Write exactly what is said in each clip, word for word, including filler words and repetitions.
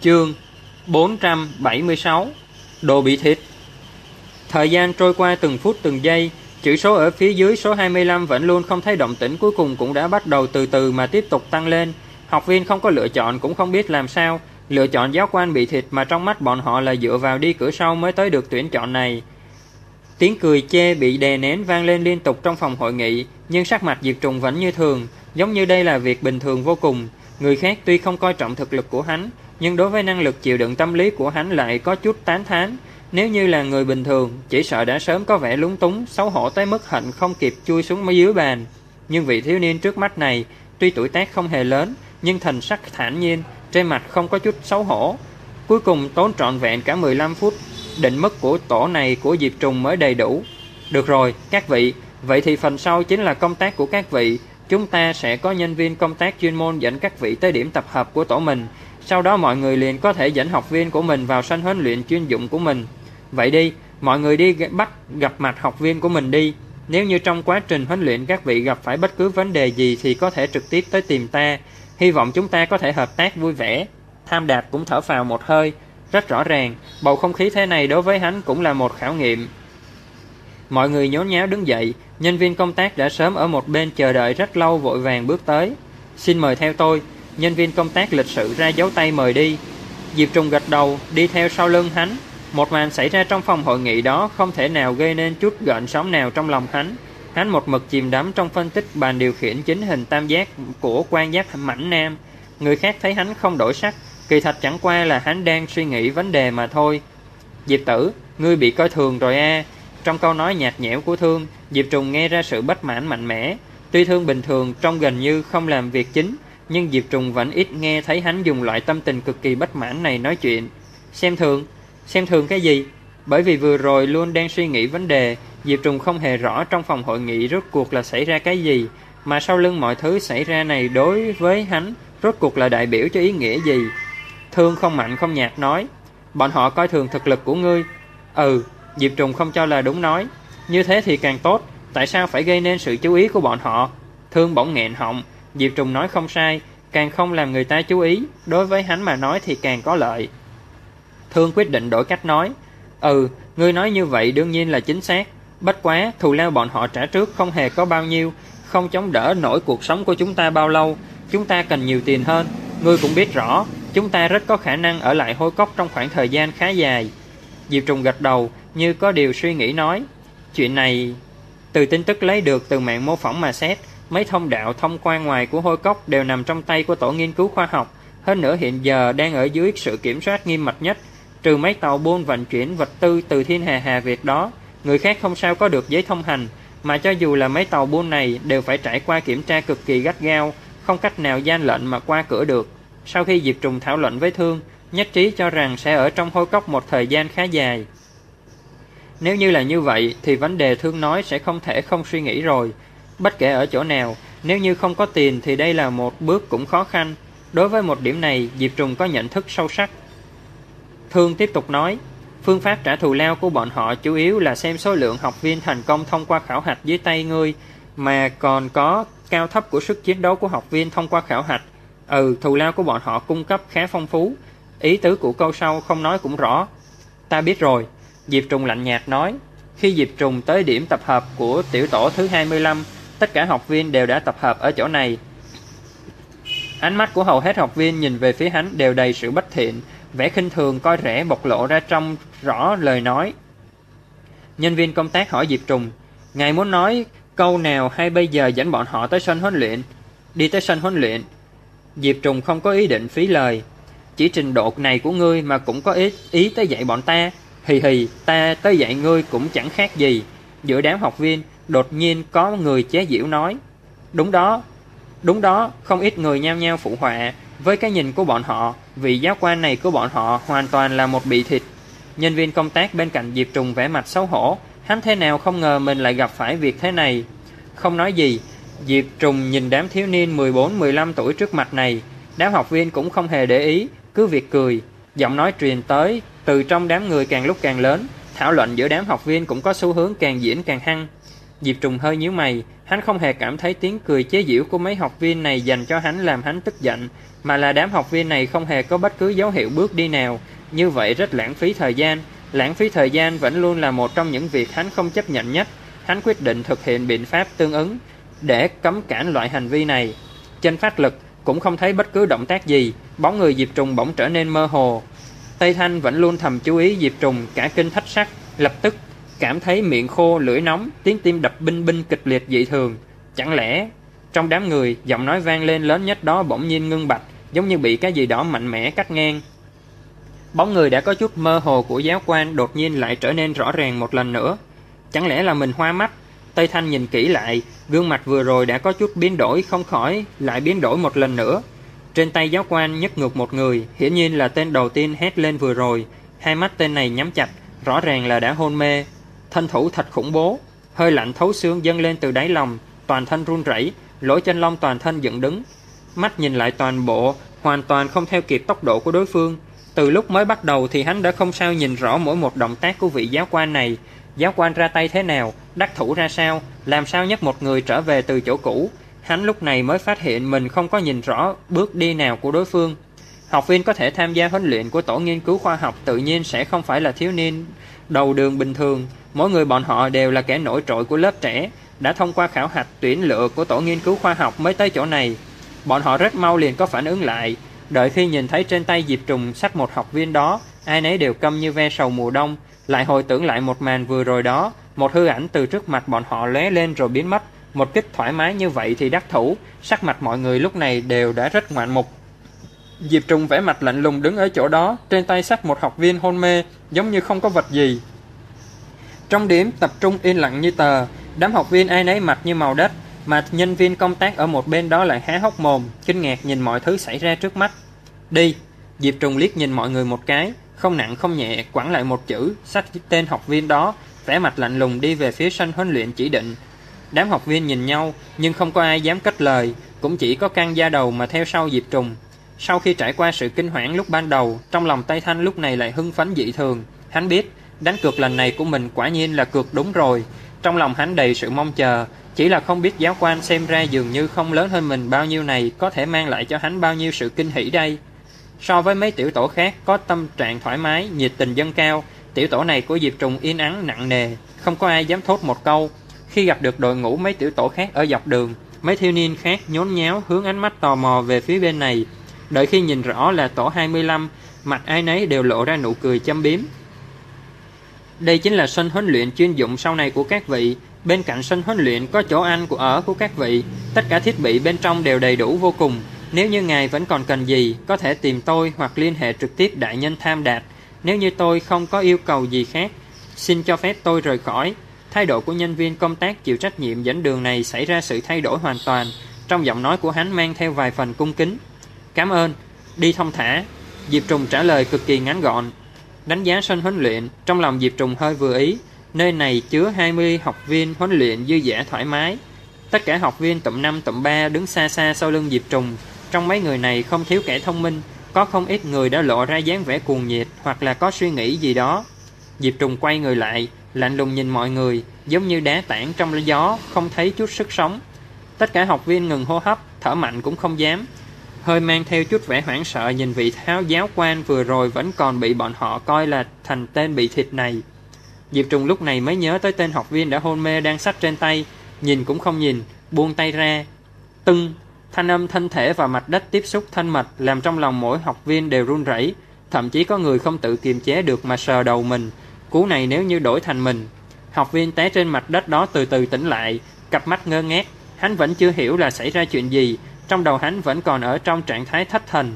Chương bốn trăm bảy mươi sáu. Đồ bị thịt. Thời gian trôi qua từng phút từng giây, chữ số ở phía dưới số hai mươi lăm vẫn luôn không thấy động tĩnh, cuối cùng cũng đã bắt đầu từ từ mà tiếp tục tăng lên. Học viên không có lựa chọn, cũng không biết làm sao lựa chọn giáo quan bị thịt, mà trong mắt bọn họ là dựa vào đi cửa sau mới tới được tuyển chọn này. Tiếng cười chê bị đè nén vang lên liên tục trong phòng hội nghị, nhưng sắc mặt Diệp Trùng vẫn như thường, giống như đây là việc bình thường vô cùng. Người khác tuy không coi trọng thực lực của hắn, nhưng đối với năng lực chịu đựng tâm lý của hắn lại có chút tán thán. Nếu như là người bình thường, chỉ sợ đã sớm có vẻ lúng túng, xấu hổ tới mức hận không kịp chui xuống mấy dưới bàn. Nhưng vị thiếu niên trước mắt này, tuy tuổi tác không hề lớn, nhưng thần sắc thản nhiên, trên mặt không có chút xấu hổ. Cuối cùng tốn trọn vẹn cả mười lăm phút, định mức của tổ này của Diệp Trùng mới đầy đủ. Được rồi, các vị, vậy thì phần sau chính là công tác của các vị. Chúng ta sẽ có nhân viên công tác chuyên môn dẫn các vị tới điểm tập hợp của tổ mình. Sau đó mọi người liền có thể dẫn học viên của mình vào sân huấn luyện chuyên dụng của mình. Vậy đi, mọi người đi bắt gặp mặt học viên của mình đi. Nếu như trong quá trình huấn luyện các vị gặp phải bất cứ vấn đề gì thì có thể trực tiếp tới tìm ta. Hy vọng chúng ta có thể hợp tác vui vẻ. Tham Đạt cũng thở phào một hơi. Rất rõ ràng, bầu không khí thế này đối với hắn cũng là một khảo nghiệm. Mọi người nhốn nháo đứng dậy, nhân viên công tác đã sớm ở một bên chờ đợi rất lâu vội vàng bước tới. Xin mời theo tôi. Nhân viên công tác lịch sự ra dấu tay mời đi. Diệp Trùng gật đầu, đi theo sau lưng hắn. Một màn xảy ra trong phòng hội nghị đó không thể nào gây nên chút gợn sóng nào trong lòng hắn. Hắn một mực chìm đắm trong phân tích bàn điều khiển chính hình tam giác của quan giáp mảnh nam. Người khác thấy hắn không đổi sắc, kỳ thật chẳng qua là hắn đang suy nghĩ vấn đề mà thôi. Diệp tử, ngươi bị coi thường rồi a. Trong câu nói nhạt nhẽo của Thương, Diệp Trùng nghe ra sự bất mãn mạnh mẽ. Tuy Thương bình thường trông gần như không làm việc chính, nhưng Diệp Trùng vẫn ít nghe thấy hắn dùng loại tâm tình cực kỳ bất mãn này nói chuyện. Xem thường? Xem thường cái gì? Bởi vì vừa rồi luôn đang suy nghĩ vấn đề, Diệp Trùng không hề rõ trong phòng hội nghị rốt cuộc là xảy ra cái gì, mà sau lưng mọi thứ xảy ra này đối với hắn rốt cuộc là đại biểu cho ý nghĩa gì. Thương không mạnh không nhạt nói, bọn họ coi thường thực lực của ngươi. Ừ, Diệp Trùng không cho là đúng nói, như thế thì càng tốt, tại sao phải gây nên sự chú ý của bọn họ? Thương bỗng nghẹn họng. Diệp Trùng nói không sai, càng không làm người ta chú ý, đối với hắn mà nói thì càng có lợi. Thương quyết định đổi cách nói, ừ, ngươi nói như vậy đương nhiên là chính xác, bất quá thù lao bọn họ trả trước không hề có bao nhiêu, không chống đỡ nổi cuộc sống của chúng ta bao lâu, chúng ta cần nhiều tiền hơn. Ngươi cũng biết rõ, chúng ta rất có khả năng ở lại Hôi Cốc trong khoảng thời gian khá dài. Diệp Trùng gật đầu, như có điều suy nghĩ nói, chuyện này, từ tin tức lấy được từ mạng mô phỏng mà xét, mấy thông đạo thông quan ngoài của Hôi Cốc đều nằm trong tay của tổ nghiên cứu khoa học, hơn nữa hiện giờ đang ở dưới sự kiểm soát nghiêm mật nhất. Trừ mấy tàu buôn vận chuyển vật tư từ Thiên Hà Hà Việt đó, người khác không sao có được giấy thông hành, mà cho dù là mấy tàu buôn này đều phải trải qua kiểm tra cực kỳ gắt gao, không cách nào gian lận mà qua cửa được. Sau khi Diệp Trùng thảo luận với Thương, nhất trí cho rằng sẽ ở trong Hôi Cốc một thời gian khá dài. Nếu như là như vậy thì vấn đề Thương nói sẽ không thể không suy nghĩ rồi. Bất kể ở chỗ nào, nếu như không có tiền thì đây là một bước cũng khó khăn. Đối với một điểm này, Diệp Trùng có nhận thức sâu sắc. Thương tiếp tục nói, phương pháp trả thù lao của bọn họ chủ yếu là xem số lượng học viên thành công thông qua khảo hạch dưới tay ngươi, mà còn có cao thấp của sức chiến đấu của học viên thông qua khảo hạch. Ừ, thù lao của bọn họ cung cấp khá phong phú. Ý tứ của câu sau không nói cũng rõ. Ta biết rồi, Diệp Trùng lạnh nhạt nói. Khi Diệp Trùng tới điểm tập hợp của tiểu tổ thứ hai mươi lăm, tất cả học viên đều đã tập hợp ở chỗ này. Ánh mắt của hầu hết học viên nhìn về phía hắn đều đầy sự bất thiện, vẻ khinh thường coi rẻ bộc lộ ra trong rõ lời nói. Nhân viên công tác hỏi Diệp Trùng, ngài muốn nói câu nào hay bây giờ dẫn bọn họ tới sân huấn luyện? Đi tới sân huấn luyện. Diệp Trùng không có ý định phí lời. Chỉ trình độ này của ngươi mà cũng có ý, ý tới dạy bọn ta? Hì hì, ta tới dạy ngươi cũng chẳng khác gì. Giữa đám học viên, đột nhiên có người chế giễu nói, đúng đó, đúng đó, không ít người nhao nhao phụ họa. Với cái nhìn của bọn họ, vị giáo quan này của bọn họ hoàn toàn là một bị thịt. Nhân viên công tác bên cạnh Diệp Trùng vẻ mặt xấu hổ, hắn thế nào không ngờ mình lại gặp phải việc thế này. Không nói gì, Diệp Trùng nhìn đám thiếu niên mười bốn mười lăm tuổi trước mặt này. Đám học viên cũng không hề để ý, cứ việc cười. Giọng nói truyền tới từ trong đám người càng lúc càng lớn, thảo luận giữa đám học viên cũng có xu hướng càng diễn càng hăng. Diệp Trùng hơi nhíu mày, hắn không hề cảm thấy tiếng cười chế giễu của mấy học viên này dành cho hắn làm hắn tức giận, mà là đám học viên này không hề có bất cứ dấu hiệu bước đi nào, như vậy rất lãng phí thời gian. Lãng phí thời gian vẫn luôn là một trong những việc hắn không chấp nhận nhất. Hắn quyết định thực hiện biện pháp tương ứng để cấm cản loại hành vi này. Chân phát lực, cũng không thấy bất cứ động tác gì, bóng người Diệp Trùng bỗng trở nên mơ hồ. Tây Thanh vẫn luôn thầm chú ý Diệp Trùng, cả kinh thất sắc, lập tức cảm thấy miệng khô, lưỡi nóng, tiếng tim đập binh binh kịch liệt dị thường. Chẳng lẽ trong đám người, giọng nói vang lên lớn nhất đó bỗng nhiên ngưng bặt, giống như bị cái gì đó mạnh mẽ cắt ngang. Bóng người đã có chút mơ hồ của giáo quan đột nhiên lại trở nên rõ ràng một lần nữa. Chẳng lẽ là mình hoa mắt? Tây Thanh nhìn kỹ lại, gương mặt vừa rồi đã có chút biến đổi, không khỏi lại biến đổi một lần nữa. Trên tay giáo quan nhấc ngược một người, hiển nhiên là tên đầu tiên hét lên vừa rồi. Hai mắt tên này nhắm chặt, rõ ràng là đã hôn mê. Thân thủ thật khủng bố, hơi lạnh thấu xương dâng lên từ đáy lòng, toàn thân run rẩy, lỗ chân lông toàn thân dựng đứng. Mắt nhìn lại toàn bộ, hoàn toàn không theo kịp tốc độ của đối phương. Từ lúc mới bắt đầu thì hắn đã không sao nhìn rõ mỗi một động tác của vị giáo quan này. Giáo quan ra tay thế nào, đắc thủ ra sao, làm sao nhấc một người trở về từ chỗ cũ. Hắn lúc này mới phát hiện mình không có nhìn rõ bước đi nào của đối phương. Học viên có thể tham gia huấn luyện của tổ nghiên cứu khoa học tự nhiên sẽ không phải là thiếu niên đầu đường bình thường. Mỗi người bọn họ đều là kẻ nổi trội của lớp trẻ, đã thông qua khảo hạch tuyển lựa của tổ nghiên cứu khoa học mới tới chỗ này. Bọn họ rất mau liền có phản ứng lại. Đợi khi nhìn thấy trên tay Diệp Trùng xách một học viên đó, ai nấy đều câm như ve sầu mùa đông. Lại hồi tưởng lại một màn vừa rồi đó, một hư ảnh từ trước mặt bọn họ lóe lên rồi biến mất. Một kích thoải mái như vậy thì đắc thủ, sắc mặt mọi người lúc này đều đã rất ngoạn mục. Diệp Trùng vẻ mặt lạnh lùng đứng ở chỗ đó, trên tay xách một học viên hôn mê, giống như không có vật gì. Trong điểm tập trung yên lặng như tờ, đám học viên ai nấy mặt như màu đất, mà nhân viên công tác ở một bên đó lại há hốc mồm, kinh ngạc nhìn mọi thứ xảy ra trước mắt. Đi! Diệp Trùng liếc nhìn mọi người một cái, không nặng không nhẹ, quẳng lại một chữ, xách tên học viên đó, vẻ mặt lạnh lùng đi về phía sân huấn luyện chỉ định. Đám học viên nhìn nhau, nhưng không có ai dám cất lời, cũng chỉ có căng da đầu mà theo sau Diệp Trùng. Sau khi trải qua sự kinh hoảng lúc ban đầu, trong lòng Tây Thanh lúc này lại hưng phấn dị thường. Hắn biết, đánh cược lần này của mình quả nhiên là cược đúng rồi. Trong lòng hắn đầy sự mong chờ, chỉ là không biết giáo quan xem ra dường như không lớn hơn mình bao nhiêu này có thể mang lại cho hắn bao nhiêu sự kinh hỉ đây. So với mấy tiểu tổ khác có tâm trạng thoải mái, nhiệt tình dâng cao, tiểu tổ này của Diệp Trùng yên ắng nặng nề, không có ai dám thốt một câu. Khi gặp được đội ngũ mấy tiểu tổ khác ở dọc đường, mấy thiếu niên khác nhốn nháo hướng ánh mắt tò mò về phía bên này. Đợi khi nhìn rõ là tổ hai mươi lăm, mặt ai nấy đều lộ ra nụ cười châm biếm. Đây chính là sân huấn luyện chuyên dụng sau này của các vị. Bên cạnh sân huấn luyện có chỗ ăn của ở của các vị. Tất cả thiết bị bên trong đều đầy đủ vô cùng. Nếu như ngài vẫn còn cần gì, có thể tìm tôi hoặc liên hệ trực tiếp đại nhân Tham Đạt. Nếu như tôi không có yêu cầu gì khác, xin cho phép tôi rời khỏi. Thái độ của nhân viên công tác chịu trách nhiệm dẫn đường này xảy ra sự thay đổi hoàn toàn. Trong giọng nói của hắn mang theo vài phần cung kính. Cảm ơn, đi thông thả. Diệp Trùng trả lời cực kỳ ngắn gọn. Đánh giá sân huấn luyện, trong lòng Diệp Trùng hơi vừa ý. Nơi này chứa hai mươi học viên huấn luyện dư dả thoải mái. Tất cả học viên tụm năm tụm ba đứng xa xa sau lưng Diệp Trùng. Trong mấy người này không thiếu kẻ thông minh, có không ít người đã lộ ra dáng vẻ cuồng nhiệt hoặc là có suy nghĩ gì đó. Diệp Trùng quay người lại, lạnh lùng nhìn mọi người, giống như đá tảng trong gió, không thấy chút sức sống. Tất cả học viên ngừng hô hấp, thở mạnh cũng không dám. Hơi mang theo chút vẻ hoảng sợ nhìn vị tháo giáo quan vừa rồi vẫn còn bị bọn họ coi là thành tên bị thịt này. Diệp Trùng lúc này mới nhớ tới tên học viên đã hôn mê đang xách trên tay, nhìn cũng không nhìn, buông tay ra. Tưng, thanh âm thân thể và mặt đất tiếp xúc thanh mật làm trong lòng mỗi học viên đều run rẩy, thậm chí có người không tự kiềm chế được mà sờ đầu mình. Cú này nếu như đổi thành mình. Học viên té trên mặt đất đó từ từ tỉnh lại, cặp mắt ngơ ngác, hắn vẫn chưa hiểu là xảy ra chuyện gì, trong đầu hắn vẫn còn ở trong trạng thái thất thần.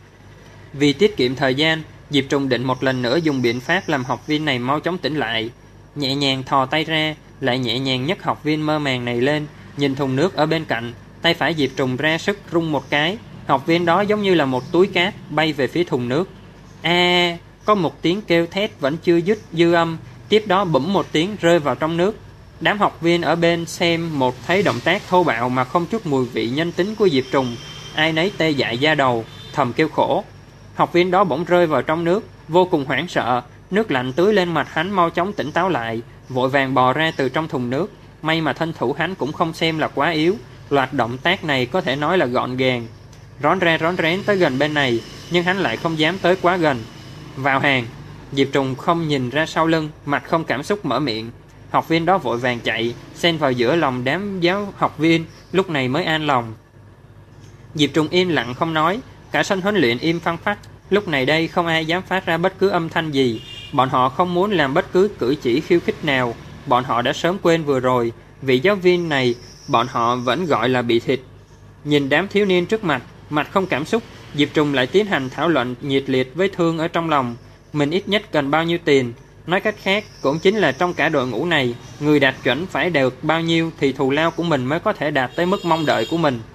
Vì tiết kiệm thời gian, Diệp Trùng định một lần nữa dùng biện pháp làm học viên này mau chóng tỉnh lại. Nhẹ nhàng thò tay ra, lại nhẹ nhàng nhấc học viên mơ màng này lên, nhìn thùng nước ở bên cạnh, tay phải Diệp Trùng ra sức rung một cái, học viên đó giống như là một túi cát bay về phía thùng nước. A, à, có một tiếng kêu thét vẫn chưa dứt dư âm, tiếp đó bủm một tiếng rơi vào trong nước. Đám học viên ở bên xem một thấy động tác thô bạo mà không chút mùi vị nhân tính của Diệp Trùng, ai nấy tê dại da đầu, thầm kêu khổ. Học viên đó bỗng rơi vào trong nước, vô cùng hoảng sợ, nước lạnh tưới lên mặt hắn mau chóng tỉnh táo lại, vội vàng bò ra từ trong thùng nước, May mà thân thủ hắn cũng không xem là quá yếu. Loạt động tác này có thể nói là gọn gàng. Rón ra rón rén tới gần bên này, nhưng hắn lại không dám tới quá gần. Vào hàng. Diệp Trùng không nhìn ra sau lưng, mặt không cảm xúc mở miệng. Học viên đó vội vàng chạy, xen vào giữa lòng đám giáo học viên, lúc này mới an lòng. Diệp Trùng im lặng không nói, cả sân huấn luyện im phăng phắc. Lúc này đây không ai dám phát ra bất cứ âm thanh gì. Bọn họ không muốn làm bất cứ cử chỉ khiêu khích nào. Bọn họ đã sớm quên vừa rồi, vị giáo viên này bọn họ vẫn gọi là bị thịt. Nhìn đám thiếu niên trước mặt, mặt không cảm xúc, Diệp Trùng lại tiến hành thảo luận nhiệt liệt với Thương ở trong lòng. Mình ít nhất cần bao nhiêu tiền? Nói cách khác, cũng chính là trong cả đội ngũ này, người đạt chuẩn phải được bao nhiêu thì thù lao của mình mới có thể đạt tới mức mong đợi của mình.